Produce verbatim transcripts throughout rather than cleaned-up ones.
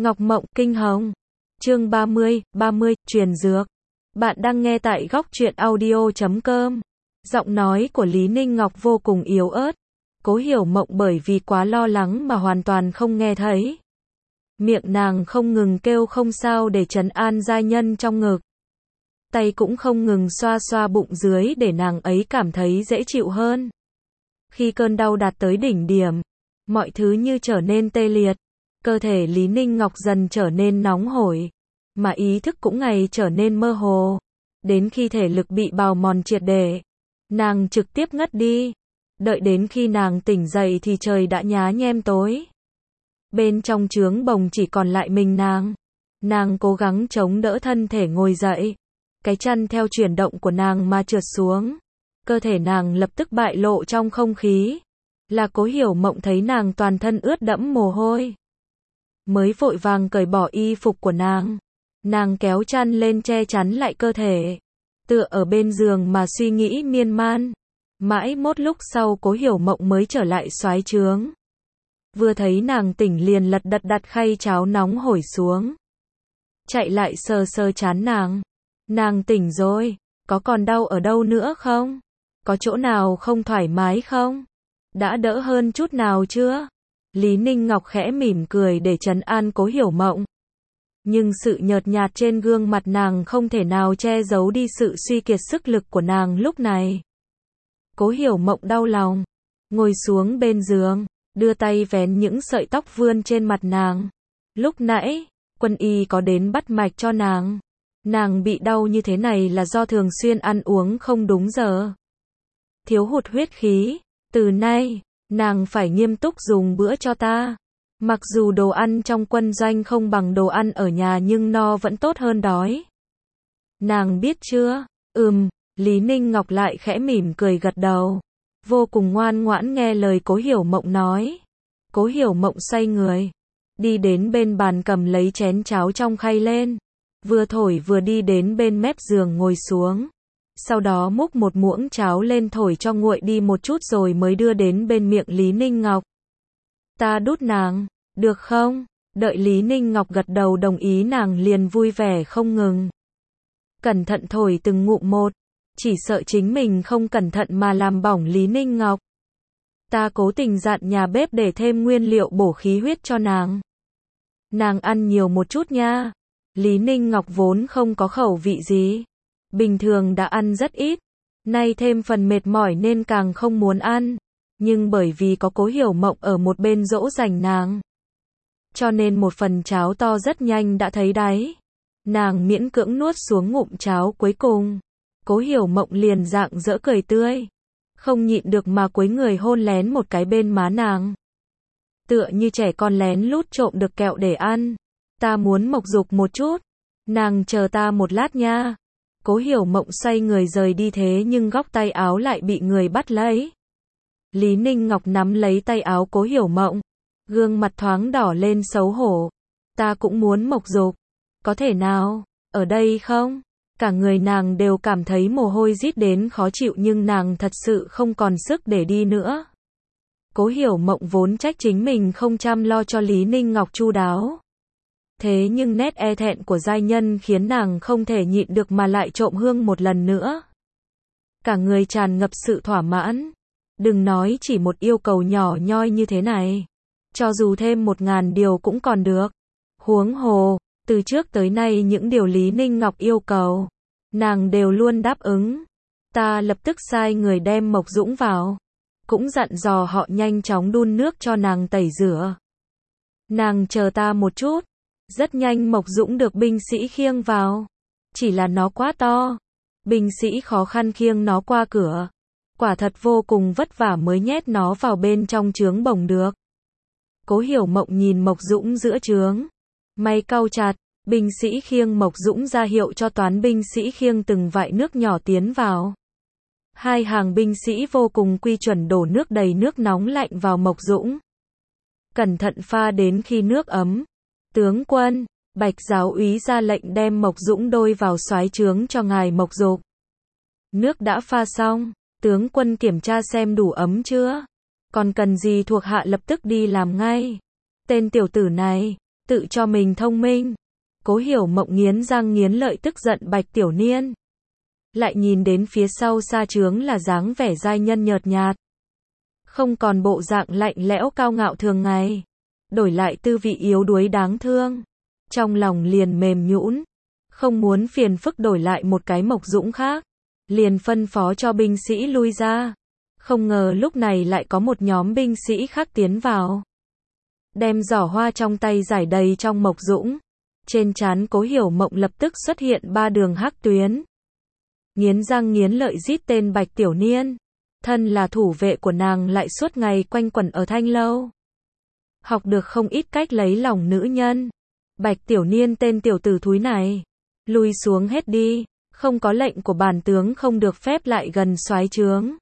Ngọc Mộng Kinh Hồng. Chương ba mươi, ba mươi, truyền dược. Bạn đang nghe tại góc truyện audio chấm com. Giọng nói của Lý Ninh Ngọc vô cùng yếu ớt. Cố Hiểu Mộng bởi vì quá lo lắng mà hoàn toàn không nghe thấy. Miệng nàng không ngừng kêu không sao để trấn an giai nhân trong ngực. Tay cũng không ngừng xoa xoa bụng dưới để nàng ấy cảm thấy dễ chịu hơn. Khi cơn đau đạt tới đỉnh điểm, mọi thứ như trở nên tê liệt. Cơ thể Lý Ninh Ngọc dần trở nên nóng hổi, mà ý thức cũng ngày trở nên mơ hồ. Đến khi thể lực bị bào mòn triệt để, nàng trực tiếp ngất đi. Đợi đến khi nàng tỉnh dậy thì trời đã nhá nhem tối. Bên trong trướng bồng chỉ còn lại mình nàng. Nàng cố gắng chống đỡ thân thể ngồi dậy. Cái chăn theo chuyển động của nàng mà trượt xuống. Cơ thể nàng lập tức bại lộ trong không khí. Là Cố Hiểu Mộng thấy nàng toàn thân ướt đẫm mồ hôi, mới vội vàng cởi bỏ y phục của nàng. Nàng kéo chăn lên che chắn lại cơ thể, tựa ở bên giường mà suy nghĩ miên man. Mãi một lúc sau Cố Hiểu Mộng mới trở lại soái trướng. Vừa thấy nàng tỉnh liền lật đật đặt khay cháo nóng hổi xuống. Chạy lại sờ sờ trán nàng. Nàng tỉnh rồi, có còn đau ở đâu nữa không? Có chỗ nào không thoải mái không? Đã đỡ hơn chút nào chưa? Lý Ninh Ngọc khẽ mỉm cười để trấn an Cố Hiểu Mộng. Nhưng sự nhợt nhạt trên gương mặt nàng không thể nào che giấu đi sự suy kiệt sức lực của nàng lúc này. Cố Hiểu Mộng đau lòng, ngồi xuống bên giường, đưa tay vén những sợi tóc vươn trên mặt nàng. Lúc nãy, quân y có đến bắt mạch cho nàng. Nàng bị đau như thế này là do thường xuyên ăn uống không đúng giờ. Thiếu hụt huyết khí, từ nay, nàng phải nghiêm túc dùng bữa cho ta. Mặc dù đồ ăn trong quân doanh không bằng đồ ăn ở nhà nhưng no vẫn tốt hơn đói. Nàng biết chưa? Ừm, Lý Ninh Ngọc lại khẽ mỉm cười gật đầu. Vô cùng ngoan ngoãn nghe lời Cố Hiểu Mộng nói. Cố Hiểu Mộng xoay người, đi đến bên bàn cầm lấy chén cháo trong khay lên. Vừa thổi vừa đi đến bên mép giường ngồi xuống. Sau đó múc một muỗng cháo lên thổi cho nguội đi một chút rồi mới đưa đến bên miệng Lý Ninh Ngọc. Ta đút nàng, được không? Đợi Lý Ninh Ngọc gật đầu đồng ý nàng liền vui vẻ không ngừng. Cẩn thận thổi từng ngụm một, chỉ sợ chính mình không cẩn thận mà làm bỏng Lý Ninh Ngọc. Ta cố tình dặn nhà bếp để thêm nguyên liệu bổ khí huyết cho nàng. Nàng ăn nhiều một chút nha. Lý Ninh Ngọc vốn không có khẩu vị gì. Bình thường đã ăn rất ít, nay thêm phần mệt mỏi nên càng không muốn ăn. Nhưng bởi vì có Cố Hiểu Mộng ở một bên dỗ dành nàng, cho nên một phần cháo to rất nhanh đã thấy đáy. Nàng miễn cưỡng nuốt xuống ngụm cháo cuối cùng. Cố Hiểu Mộng liền rạng rỡ cười tươi, không nhịn được mà cúi người hôn lén một cái bên má nàng. Tựa như trẻ con lén lút trộm được kẹo để ăn. Ta muốn mộc dục một chút. Nàng chờ ta một lát nha. Cố Hiểu Mộng xoay người rời đi thế nhưng góc tay áo lại bị người bắt lấy. Lý Ninh Ngọc nắm lấy tay áo Cố Hiểu Mộng, gương mặt thoáng đỏ lên xấu hổ. Ta cũng muốn mộc dục. Có thể nào, ở đây không? Cả người nàng đều cảm thấy mồ hôi rít đến khó chịu nhưng nàng thật sự không còn sức để đi nữa. Cố Hiểu Mộng vốn trách chính mình không chăm lo cho Lý Ninh Ngọc chu đáo. Thế nhưng nét e thẹn của giai nhân khiến nàng không thể nhịn được mà lại trộm hương một lần nữa. Cả người tràn ngập sự thỏa mãn. Đừng nói chỉ một yêu cầu nhỏ nhoi như thế này. Cho dù thêm một ngàn điều cũng còn được. Huống hồ, từ trước tới nay những điều Lý Ninh Ngọc yêu cầu, nàng đều luôn đáp ứng. Ta lập tức sai người đem Mộc Dũng vào. Cũng dặn dò họ nhanh chóng đun nước cho nàng tẩy rửa. Nàng chờ ta một chút. Rất nhanh Mộc Dũng được binh sĩ khiêng vào. Chỉ là nó quá to. Binh sĩ khó khăn khiêng nó qua cửa. Quả thật vô cùng vất vả mới nhét nó vào bên trong trướng bồng được. Cố Hiểu Mộng nhìn Mộc Dũng giữa trướng. Mày cau chặt, binh sĩ khiêng Mộc Dũng ra hiệu cho toán binh sĩ khiêng từng vại nước nhỏ tiến vào. Hai hàng binh sĩ vô cùng quy chuẩn đổ nước đầy nước nóng lạnh vào Mộc Dũng. Cẩn thận pha đến khi nước ấm. Tướng quân, Bạch giáo úy ra lệnh đem Mộc Dũng đôi vào soái trướng cho ngài Mộc Dục. Nước đã pha xong, tướng quân kiểm tra xem đủ ấm chưa? Còn cần gì thuộc hạ lập tức đi làm ngay. Tên tiểu tử này, Tự cho mình thông minh. Cố Hiểu Mộng nghiến răng nghiến lợi tức giận Bạch Tiểu Niên. Lại nhìn đến phía sau sa trướng là dáng vẻ giai nhân nhợt nhạt. Không còn bộ dạng lạnh lẽo cao ngạo thường ngày. Đổi lại tư vị yếu đuối đáng thương. Trong lòng liền mềm nhũn. Không muốn phiền phức đổi lại một cái Mộc Dũng khác. Liền phân phó cho binh sĩ lui ra. Không ngờ lúc này lại có một nhóm binh sĩ khác tiến vào. Đem giỏ hoa trong tay giải đầy trong Mộc Dũng. Trên trán Cố Hiểu Mộng lập tức xuất hiện ba đường hắc tuyến. Nghiến răng nghiến lợi rít tên Bạch Tiểu Niên. Thân là thủ vệ của nàng lại suốt ngày quanh quẩn ở Thanh Lâu. Học được không ít cách lấy lòng nữ nhân. Bạch Tiểu Niên tên tiểu tử thúi này. Lui xuống hết đi. Không có lệnh của bản tướng không được phép lại gần soái trướng.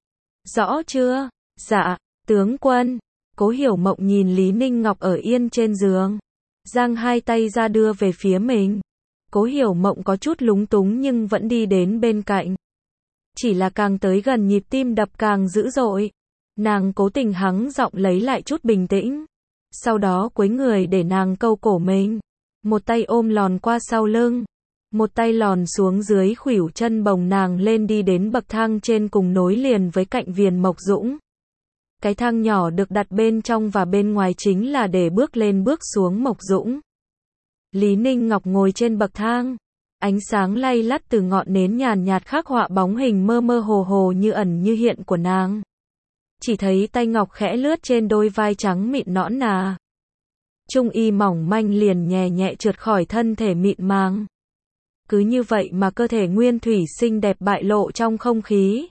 Rõ chưa? Dạ, tướng quân. Cố Hiểu Mộng nhìn Lý Ninh Ngọc ở yên trên giường. Giang hai tay ra đưa về phía mình. Cố Hiểu Mộng có chút lúng túng nhưng vẫn đi đến bên cạnh. Chỉ là càng tới gần nhịp tim đập càng dữ dội. Nàng cố tình hắng giọng lấy lại chút bình tĩnh. Sau đó cúi người để nàng câu cổ mình. Một tay ôm lòn qua sau lưng. Một tay lòn xuống dưới khuỷu chân bồng nàng lên đi đến bậc thang trên cùng nối liền với cạnh viền Mộc Dũng. Cái thang nhỏ được đặt bên trong và bên ngoài chính là để bước lên bước xuống Mộc Dũng. Lý Ninh Ngọc ngồi trên bậc thang. Ánh sáng lay lắt từ ngọn nến nhàn nhạt khắc họa bóng hình mơ mơ hồ hồ như ẩn như hiện của nàng. Chỉ thấy tay ngọc khẽ lướt trên đôi vai trắng mịn nõn nà. Trung y mỏng manh liền nhẹ nhẹ trượt khỏi thân thể mịn màng. Cứ như vậy mà cơ thể nguyên thủy xinh đẹp bại lộ trong không khí.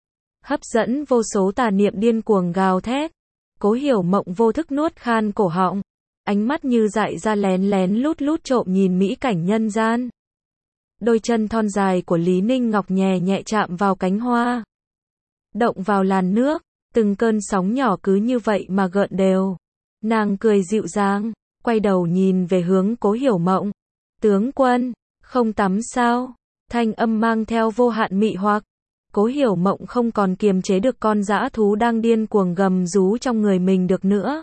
Hấp dẫn vô số tà niệm điên cuồng gào thét. Cố Hiểu Mộng vô thức nuốt khan cổ họng. Ánh mắt như dại ra lén lén lút lút trộm nhìn mỹ cảnh nhân gian. Đôi chân thon dài của Lý Ninh Ngọc nhẹ nhẹ chạm vào cánh hoa. Động vào làn nước. Từng cơn sóng nhỏ cứ như vậy mà gợn đều. Nàng cười dịu dàng. Quay đầu nhìn về hướng Cố Hiểu Mộng. Tướng quân, không tắm sao? Thanh âm mang theo vô hạn mị hoặc. Cố Hiểu Mộng không còn kiềm chế được con dã thú đang điên cuồng gầm rú trong người mình được nữa.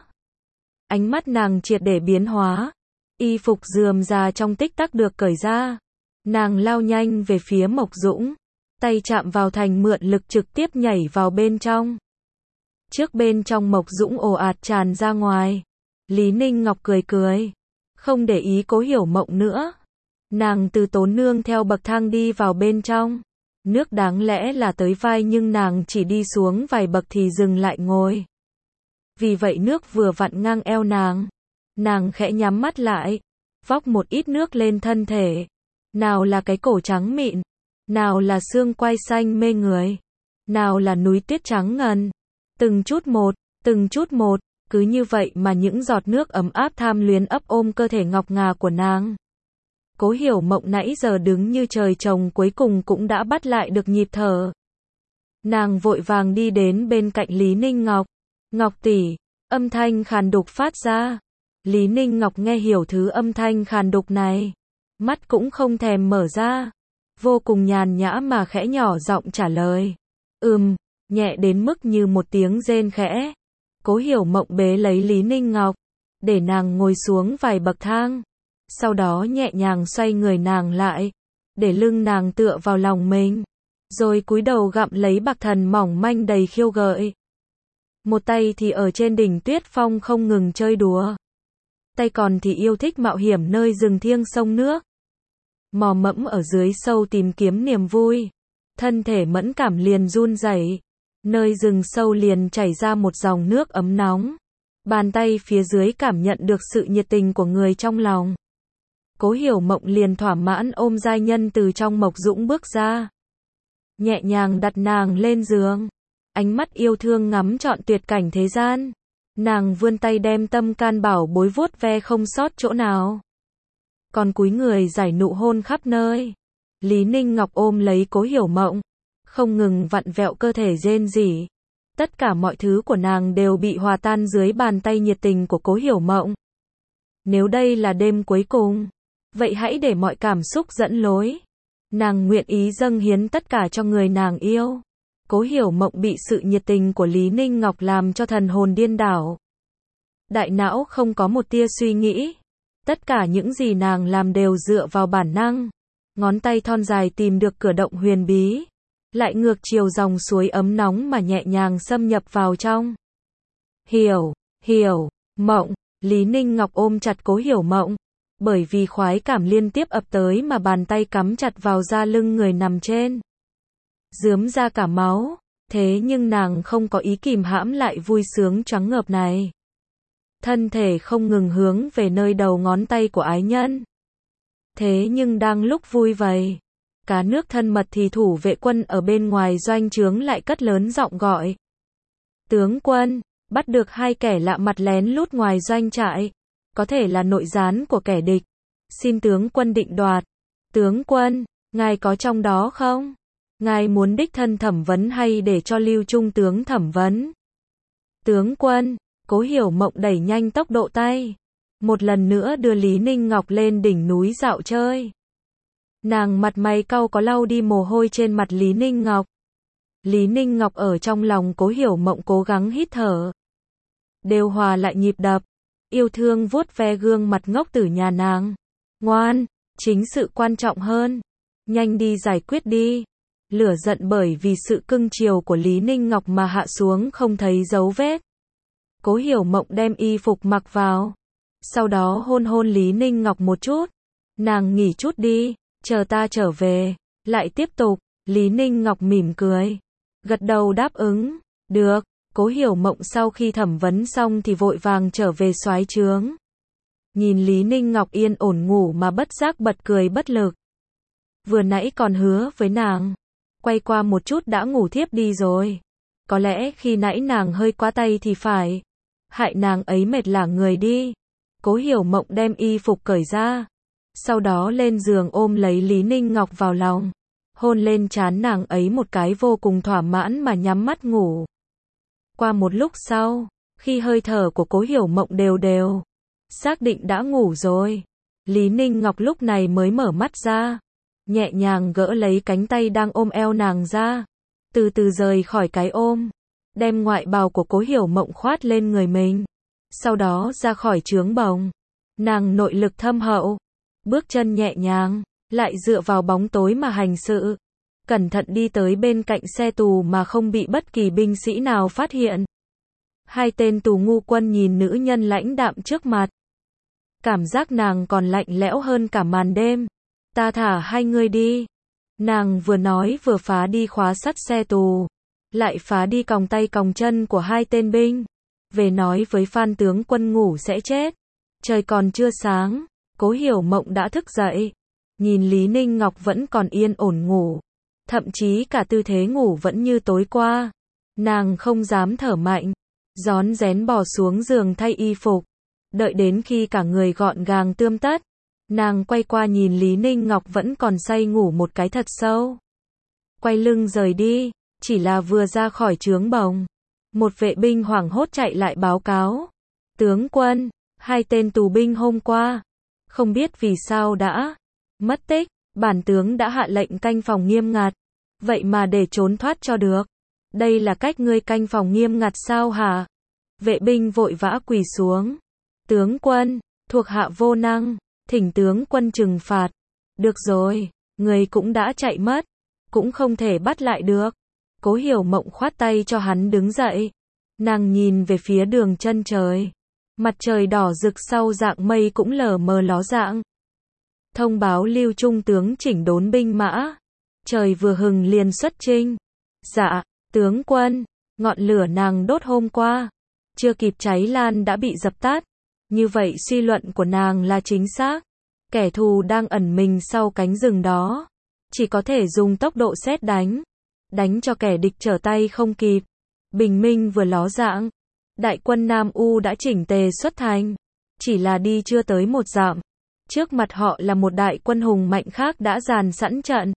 Ánh mắt nàng triệt để biến hóa. Y phục rườm rà trong tích tắc được cởi ra. Nàng lao nhanh về phía Mộc Dũng. Tay chạm vào thành mượn lực trực tiếp nhảy vào bên trong. Trước bên trong Mộc Dũng ồ ạt tràn ra ngoài. Lý Ninh Ngọc cười cười. Không để ý Cố Hiểu Mộng nữa. Nàng từ tốn nương theo bậc thang đi vào bên trong. Nước đáng lẽ là tới vai nhưng nàng chỉ đi xuống vài bậc thì dừng lại ngồi. Vì vậy nước vừa vặn ngang eo nàng. Nàng khẽ nhắm mắt lại. Vóc một ít nước lên thân thể. Nào là cái cổ trắng mịn. Nào là xương quai xanh mê người. Nào là núi tuyết trắng ngần. Từng chút một, từng chút một. Cứ như vậy mà những giọt nước ấm áp tham luyến ấp ôm cơ thể ngọc ngà của nàng. Cố Hiểu Mộng nãy giờ đứng như trời trồng cuối cùng cũng đã bắt lại được nhịp thở. Nàng vội vàng đi đến bên cạnh Lý Ninh Ngọc. Ngọc tỷ, âm thanh khàn đục phát ra. Lý Ninh Ngọc nghe hiểu thứ âm thanh khàn đục này. Mắt cũng không thèm mở ra. Vô cùng nhàn nhã mà khẽ nhỏ giọng trả lời. Ừm, nhẹ đến mức như một tiếng rên khẽ. Cố Hiểu Mộng bế lấy Lý Ninh Ngọc. Để nàng ngồi xuống vài bậc thang. Sau đó nhẹ nhàng xoay người nàng lại. Để lưng nàng tựa vào lòng mình. Rồi cúi đầu gặm lấy bạc thần mỏng manh đầy khiêu gợi. Một tay thì ở trên đỉnh tuyết phong không ngừng chơi đùa. Tay còn thì yêu thích mạo hiểm nơi rừng thiêng sông nước. Mò mẫm ở dưới sâu tìm kiếm niềm vui. Thân thể mẫn cảm liền run rẩy. Nơi rừng sâu liền chảy ra một dòng nước ấm nóng. Bàn tay phía dưới cảm nhận được sự nhiệt tình của người trong lòng. Cố Hiểu Mộng liền thỏa mãn ôm giai nhân từ trong Mộc Dũng bước ra. Nhẹ nhàng đặt nàng lên giường. Ánh mắt yêu thương ngắm trọn tuyệt cảnh thế gian. Nàng vươn tay đem tâm can bảo bối vuốt ve không sót chỗ nào. Còn cúi người giải nụ hôn khắp nơi. Lý Ninh Ngọc ôm lấy Cố Hiểu Mộng. Không ngừng vặn vẹo cơ thể rên rỉ. Tất cả mọi thứ của nàng đều bị hòa tan dưới bàn tay nhiệt tình của Cố Hiểu Mộng. Nếu đây là đêm cuối cùng, vậy hãy để mọi cảm xúc dẫn lối. Nàng nguyện ý dâng hiến tất cả cho người nàng yêu. Cố Hiểu Mộng bị sự nhiệt tình của Lý Ninh Ngọc làm cho thần hồn điên đảo. Đại não không có một tia suy nghĩ. Tất cả những gì nàng làm đều dựa vào bản năng. Ngón tay thon dài tìm được cửa động huyền bí, lại ngược chiều dòng suối ấm nóng mà nhẹ nhàng xâm nhập vào trong. Hiểu, hiểu, mộng, Lý Ninh Ngọc ôm chặt Cố Hiểu Mộng, bởi vì khoái cảm liên tiếp ập tới mà bàn tay cắm chặt vào da lưng người nằm trên. Rướm ra cả máu, thế nhưng nàng không có ý kìm hãm lại vui sướng choáng ngợp này. Thân thể không ngừng hướng về nơi đầu ngón tay của ái nhân. Thế nhưng đang lúc vui vầy, cá nước thân mật thì thủ vệ quân ở bên ngoài doanh trướng lại cất lớn giọng gọi. Tướng quân, bắt được hai kẻ lạ mặt lén lút ngoài doanh trại, có thể là nội gián của kẻ địch. Xin tướng quân định đoạt. Tướng quân, ngài có trong đó không? Ngài muốn đích thân thẩm vấn hay để cho Lưu Trung tướng thẩm vấn? Tướng quân, Cố Hiểu Mộng đẩy nhanh tốc độ tay, một lần nữa đưa Lý Ninh Ngọc lên đỉnh núi dạo chơi. Nàng mặt mày cau có lau đi mồ hôi trên mặt Lý Ninh Ngọc. Lý Ninh Ngọc ở trong lòng Cố Hiểu Mộng cố gắng hít thở, đều hòa lại nhịp đập, yêu thương vuốt ve gương mặt ngốc tử nhà nàng. Ngoan, chính sự quan trọng hơn, nhanh đi giải quyết đi. Lửa giận bởi vì sự cưng chiều của Lý Ninh Ngọc mà hạ xuống không thấy dấu vết. Cố Hiểu Mộng đem y phục mặc vào, sau đó hôn hôn Lý Ninh Ngọc một chút. Nàng nghỉ chút đi, chờ ta trở về, lại tiếp tục. Lý Ninh Ngọc mỉm cười, gật đầu đáp ứng. Được. Cố Hiểu Mộng sau khi thẩm vấn xong thì vội vàng trở về soái trướng. Nhìn Lý Ninh Ngọc yên ổn ngủ mà bất giác bật cười bất lực. Vừa nãy còn hứa với nàng, quay qua một chút đã ngủ thiếp đi rồi. Có lẽ khi nãy nàng hơi quá tay thì phải, hại nàng ấy mệt lả người đi. Cố Hiểu Mộng đem y phục cởi ra, sau đó lên giường ôm lấy Lý Ninh Ngọc vào lòng, hôn lên trán nàng ấy một cái vô cùng thỏa mãn mà nhắm mắt ngủ. Qua một lúc sau, khi hơi thở của Cố Hiểu Mộng đều đều, xác định đã ngủ rồi, Lý Ninh Ngọc lúc này mới mở mắt ra, nhẹ nhàng gỡ lấy cánh tay đang ôm eo nàng ra, từ từ rời khỏi cái ôm, đem ngoại bào của Cố Hiểu Mộng khoát lên người mình, sau đó ra khỏi trướng bồng. Nàng nội lực thâm hậu, bước chân nhẹ nhàng, lại dựa vào bóng tối mà hành sự, cẩn thận đi tới bên cạnh xe tù mà không bị bất kỳ binh sĩ nào phát hiện. Hai tên tù ngu quân nhìn nữ nhân lãnh đạm trước mặt, cảm giác nàng còn lạnh lẽo hơn cả màn đêm. Ta thả hai người đi. Nàng vừa nói vừa phá đi khóa sắt xe tù, lại phá đi còng tay còng chân của hai tên binh. Về nói với Phan tướng quân ngủ sẽ chết. Trời còn chưa sáng, Cố Hiểu Mộng đã thức dậy, nhìn Lý Ninh Ngọc vẫn còn yên ổn ngủ, thậm chí cả tư thế ngủ vẫn như tối qua. Nàng không dám thở mạnh, rón rén bò xuống giường thay y phục, đợi đến khi cả người gọn gàng tươm tất, nàng quay qua nhìn Lý Ninh Ngọc vẫn còn say ngủ một cái thật sâu. Quay lưng rời đi, chỉ là vừa ra khỏi trướng bồng, một vệ binh hoảng hốt chạy lại báo cáo. Tướng quân, hai tên tù binh hôm qua, không biết vì sao đã mất tích, bản tướng đã hạ lệnh canh phòng nghiêm ngặt, vậy mà để trốn thoát cho được. Đây là cách ngươi canh phòng nghiêm ngặt sao hả? Vệ binh vội vã quỳ xuống. Tướng quân, thuộc hạ vô năng, thỉnh tướng quân trừng phạt. Được rồi, người cũng đã chạy mất, cũng không thể bắt lại được. Cố Hiểu Mộng khoát tay cho hắn đứng dậy. Nàng nhìn về phía đường chân trời. Mặt trời đỏ rực sau dạng mây cũng lờ mờ ló dạng. Thông báo Lưu Trung tướng chỉnh đốn binh mã. Trời vừa hừng liền xuất chinh. Dạ, tướng quân, ngọn lửa nàng đốt hôm qua, chưa kịp cháy lan đã bị dập tắt. Như vậy suy luận của nàng là chính xác. Kẻ thù đang ẩn mình sau cánh rừng đó, chỉ có thể dùng tốc độ sét đánh, đánh cho kẻ địch trở tay không kịp. Bình minh vừa ló dạng, đại quân Nam U đã chỉnh tề xuất thành, chỉ là đi chưa tới một dặm, trước mặt họ là một đại quân hùng mạnh khác đã dàn sẵn trận.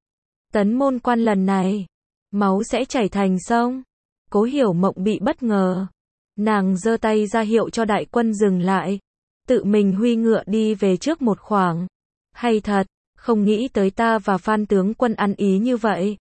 Tấn Môn Quan lần này, máu sẽ chảy thành sông. Cố Hiểu Mộng bị bất ngờ, nàng giơ tay ra hiệu cho đại quân dừng lại, tự mình huy ngựa đi về trước một khoảng. Hay thật, không nghĩ tới ta và Phan tướng quân ăn ý như vậy.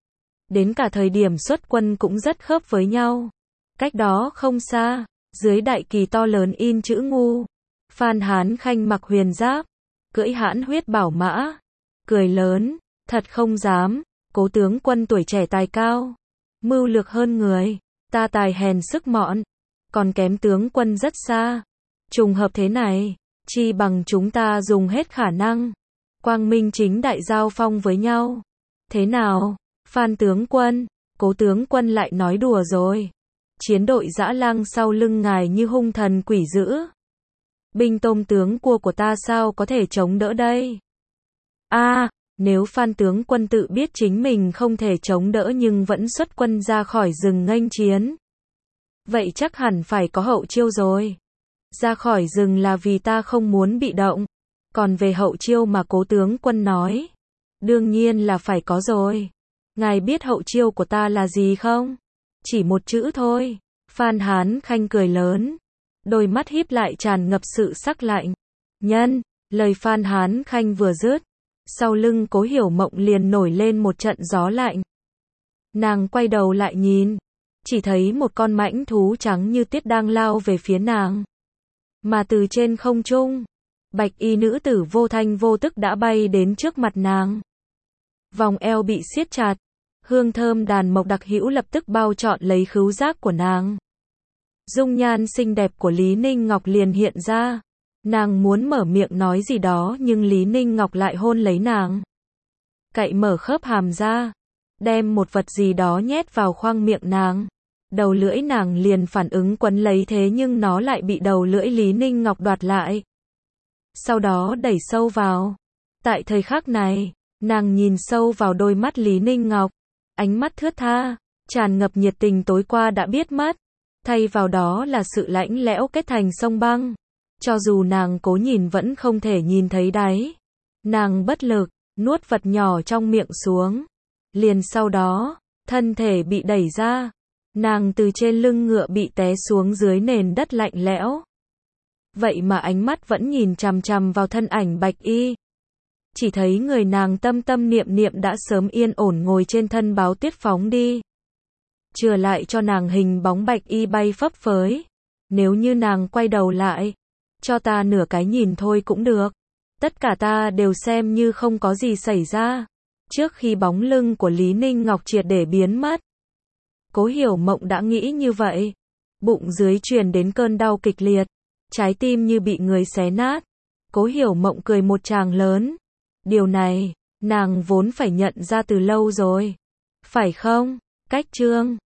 Đến cả thời điểm xuất quân cũng rất khớp với nhau. Cách đó không xa, dưới đại kỳ to lớn in chữ ngu, Phan Hán Khanh mặc huyền giáp, cưỡi hãn huyết bảo mã, cười lớn, thật không dám, Cố tướng quân tuổi trẻ tài cao, mưu lược hơn người, ta tài hèn sức mọn, còn kém tướng quân rất xa. Trùng hợp thế này, chi bằng chúng ta dùng hết khả năng, quang minh chính đại giao phong với nhau. Thế nào, Phan tướng quân? Cố tướng quân lại nói đùa rồi. Chiến đội dã lang sau lưng ngài như hung thần quỷ dữ. Binh tôm tướng cua của ta sao có thể chống đỡ đây? A, à, nếu Phan tướng quân tự biết chính mình không thể chống đỡ nhưng vẫn xuất quân ra khỏi rừng nghênh chiến, vậy chắc hẳn phải có hậu chiêu rồi. Ra khỏi rừng là vì ta không muốn bị động, còn về hậu chiêu mà Cố tướng quân nói, đương nhiên là phải có rồi. Ngài biết hậu chiêu của ta là gì không? Chỉ một chữ thôi. Phan Hán Khanh cười lớn, đôi mắt híp lại tràn ngập sự sắc lạnh. Nhân, lời Phan Hán Khanh vừa dứt, sau lưng Cố Hiểu Mộng liền nổi lên một trận gió lạnh. Nàng quay đầu lại nhìn, chỉ thấy một con mãnh thú trắng như tiết đang lao về phía nàng. Mà từ trên không trung, bạch y nữ tử vô thanh vô tức đã bay đến trước mặt nàng. Vòng eo bị siết chặt, hương thơm đàn mộc đặc hữu lập tức bao trọn lấy khứu giác của nàng. Dung nhan xinh đẹp của Lý Ninh Ngọc liền hiện ra. Nàng muốn mở miệng nói gì đó nhưng Lý Ninh Ngọc lại hôn lấy nàng. Cậy mở khớp hàm ra, đem một vật gì đó nhét vào khoang miệng nàng. Đầu lưỡi nàng liền phản ứng quấn lấy thế nhưng nó lại bị đầu lưỡi Lý Ninh Ngọc đoạt lại. Sau đó đẩy sâu vào. Tại thời khắc này, nàng nhìn sâu vào đôi mắt Lý Ninh Ngọc. Ánh mắt thướt tha, tràn ngập nhiệt tình tối qua đã biết mất. Thay vào đó là sự lạnh lẽo kết thành sông băng. Cho dù nàng cố nhìn vẫn không thể nhìn thấy đáy. Nàng bất lực, nuốt vật nhỏ trong miệng xuống. Liền sau đó, thân thể bị đẩy ra. Nàng từ trên lưng ngựa bị té xuống dưới nền đất lạnh lẽo. Vậy mà ánh mắt vẫn nhìn chằm chằm vào thân ảnh bạch y. Chỉ thấy người nàng tâm tâm niệm niệm đã sớm yên ổn ngồi trên thân báo tuyết phóng đi. Chừa lại cho nàng hình bóng bạch y bay phấp phới. Nếu như nàng quay đầu lại, cho ta nửa cái nhìn thôi cũng được. Tất cả ta đều xem như không có gì xảy ra. Trước khi bóng lưng của Lý Ninh Ngọc triệt để biến mất, Cố Hiểu Mộng đã nghĩ như vậy. Bụng dưới truyền đến cơn đau kịch liệt, trái tim như bị người xé nát. Cố Hiểu Mộng cười một tràng lớn. Điều này, nàng vốn phải nhận ra từ lâu rồi. Phải không? Cách chương